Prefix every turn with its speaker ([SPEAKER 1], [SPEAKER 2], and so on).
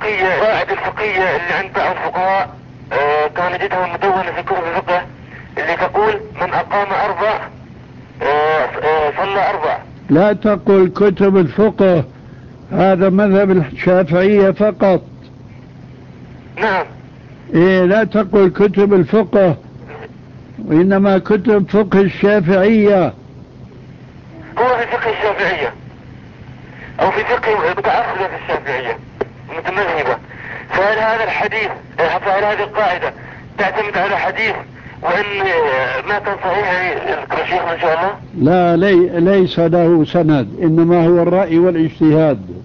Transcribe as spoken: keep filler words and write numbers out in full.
[SPEAKER 1] الفقهية القواعد الفقهية اللي عند بعض الفقهاء آه كان جدها مدونة في كتب الفقه اللي تقول من أقام أربع آه آه صلى أربع.
[SPEAKER 2] لا تقل كتب الفقه، هذا مذهب الشافعية فقط.
[SPEAKER 1] نعم.
[SPEAKER 2] إيه، لا تقل كتب الفقه، وإنما كتب فقه الشافعية.
[SPEAKER 1] هو في فقه الشافعية أو في فقه متعصبة في الشافعية متمذهبة. فهل هذا الحديث فهل هذه القاعدة تعتمد على حديث وإن ما كان صحيح يذكر شيخنا إن شاء الله؟
[SPEAKER 2] لا، لي ليس له سند، إنما هو الرأي والاجتهاد.